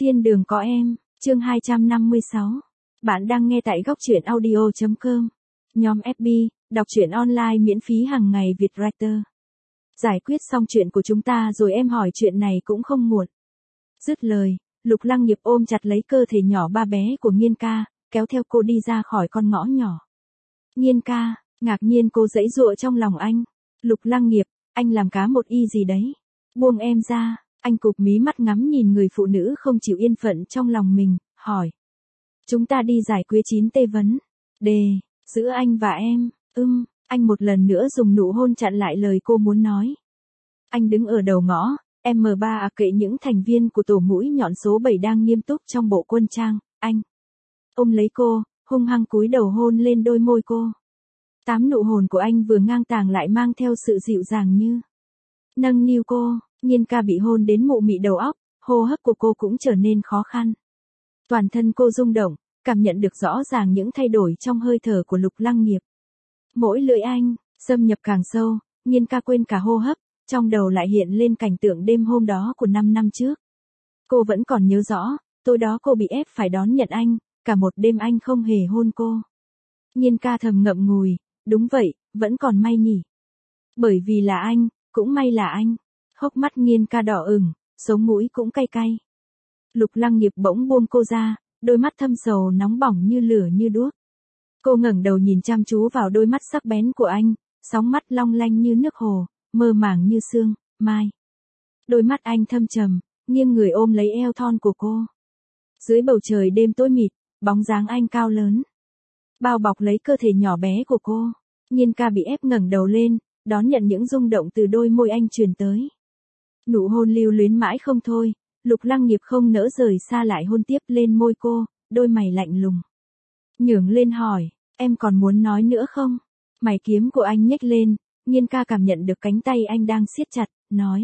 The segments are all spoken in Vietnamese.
Thiên đường có em, chương 256. Bạn đang nghe tại góc truyện audio.com. Nhóm FB, đọc truyện online miễn phí hàng ngày Việt Writer. Giải quyết xong chuyện của chúng ta rồi em hỏi chuyện này cũng không muộn. Dứt lời, Lục Lăng Nghiệp ôm chặt lấy cơ thể nhỏ ba bé của Nghiên ca, kéo theo cô đi ra khỏi con ngõ nhỏ. Nghiên ca, ngạc nhiên cô giãy giụa trong lòng anh. Lục Lăng Nghiệp, anh làm cá một y gì đấy? Buông em ra. Anh cụp mí mắt ngắm nhìn người phụ nữ không chịu yên phận trong lòng mình, hỏi. Chúng ta đi giải quyết 9T vấn. Đề, giữa anh và em, anh một lần nữa dùng nụ hôn chặn lại lời cô muốn nói. Anh đứng ở đầu ngõ, M3 kệ những thành viên của tổ mũi nhọn số 7 đang nghiêm túc trong bộ quân trang, anh. Ôm lấy cô, hung hăng cúi đầu hôn lên đôi môi cô. 8 nụ hôn của anh vừa ngang tàng lại mang theo sự dịu dàng như nâng niu cô. Nghiên ca bị hôn đến mụ mị đầu óc, hô hấp của cô cũng trở nên khó khăn. Toàn thân cô rung động, cảm nhận được rõ ràng những thay đổi trong hơi thở của Lục Lăng Nghiệp. Mỗi lưỡi anh, xâm nhập càng sâu, Nghiên ca quên cả hô hấp, trong đầu lại hiện lên cảnh tượng đêm hôm đó của 5 năm trước. Cô vẫn còn nhớ rõ, tối đó cô bị ép phải đón nhận anh, cả một đêm anh không hề hôn cô. Nghiên ca thầm ngậm ngùi, đúng vậy, vẫn còn may nhỉ. Bởi vì là anh, cũng may là anh. Hốc mắt Nghiên ca đỏ ửng, sống mũi cũng cay cay. Lục Lăng Nghiệp bỗng buông cô ra, đôi mắt thâm sầu nóng bỏng như lửa như đuốc. Cô ngẩng đầu nhìn chăm chú vào đôi mắt sắc bén của anh, sóng mắt long lanh như nước hồ, mơ màng như sương mai. Đôi mắt anh thâm trầm, nghiêng người ôm lấy eo thon của cô. Dưới bầu trời đêm tối mịt, bóng dáng anh cao lớn, bao bọc lấy cơ thể nhỏ bé của cô. Nghiên ca bị ép ngẩng đầu lên, đón nhận những rung động từ đôi môi anh truyền tới. Nụ hôn lưu luyến mãi không thôi, Lục Lăng Nghiệp không nỡ rời xa lại hôn tiếp lên môi cô, đôi mày lạnh lùng. Nhướng lên hỏi, em còn muốn nói nữa không? Mày kiếm của anh nhếch lên, Nghiên ca cảm nhận được cánh tay anh đang siết chặt, nói.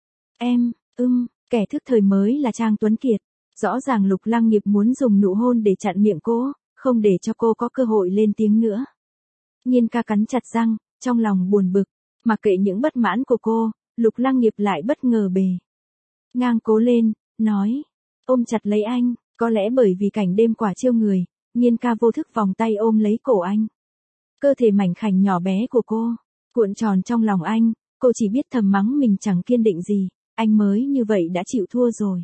Em, kẻ thức thời mới là Trang Tuấn Kiệt. Rõ ràng Lục Lăng Nghiệp muốn dùng nụ hôn để chặn miệng cô, không để cho cô có cơ hội lên tiếng nữa. Nghiên ca cắn chặt răng, trong lòng buồn bực, mặc kệ những bất mãn của cô. Lục Lăng Nghiệp lại bất ngờ bề ngang cố lên, nói, ôm chặt lấy anh, có lẽ bởi vì cảnh đêm quả chiêu người, Nghiên ca vô thức vòng tay ôm lấy cổ anh. Cơ thể mảnh khảnh nhỏ bé của cô, cuộn tròn trong lòng anh, cô chỉ biết thầm mắng mình chẳng kiên định gì, anh mới như vậy đã chịu thua rồi.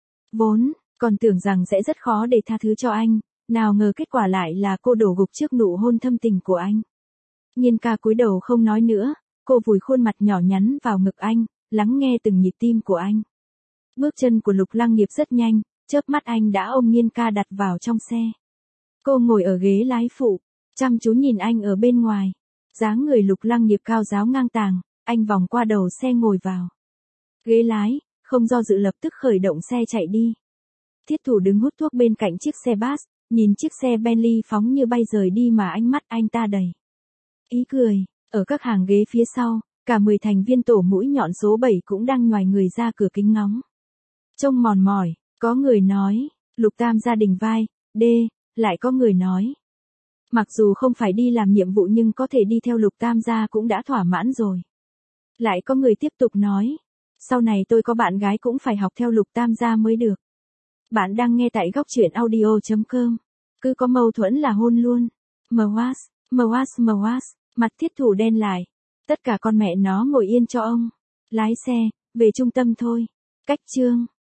Vốn, còn tưởng rằng sẽ rất khó để tha thứ cho anh, nào ngờ kết quả lại là cô đổ gục trước nụ hôn thâm tình của anh. Nghiên ca cúi đầu không nói nữa. Cô vùi khuôn mặt nhỏ nhắn vào ngực anh, lắng nghe từng nhịp tim của anh. Bước chân của Lục Lăng Nghiệp rất nhanh, chớp mắt anh đã ôm Nghiên ca đặt vào trong xe. Cô ngồi ở ghế lái phụ, chăm chú nhìn anh ở bên ngoài. Dáng người Lục Lăng Nghiệp cao ráo ngang tàng, anh vòng qua đầu xe ngồi vào ghế lái, không do dự lập tức khởi động xe chạy đi. Thiết Thủ đứng hút thuốc bên cạnh chiếc xe bus, nhìn chiếc xe Bentley phóng như bay rời đi mà ánh mắt anh ta đầy ý cười. Ở các hàng ghế phía sau, cả 10 thành viên tổ mũi nhọn số 7 cũng đang nhoài người ra cửa kính ngóng. Trông mòn mỏi, có người nói, Lục Tam gia đình vai, lại có người nói. Mặc dù không phải đi làm nhiệm vụ nhưng có thể đi theo Lục Tam gia cũng đã thỏa mãn rồi. Lại có người tiếp tục nói, sau này tôi có bạn gái cũng phải học theo Lục Tam gia mới được. Bạn đang nghe tại góc truyện audio.com. Cứ có mâu thuẫn là hôn luôn. Mwas. Mặt Thiết Thủ đen lại. Tất cả con mẹ nó ngồi yên cho ông. Lái xe, về trung tâm thôi. Cách chương.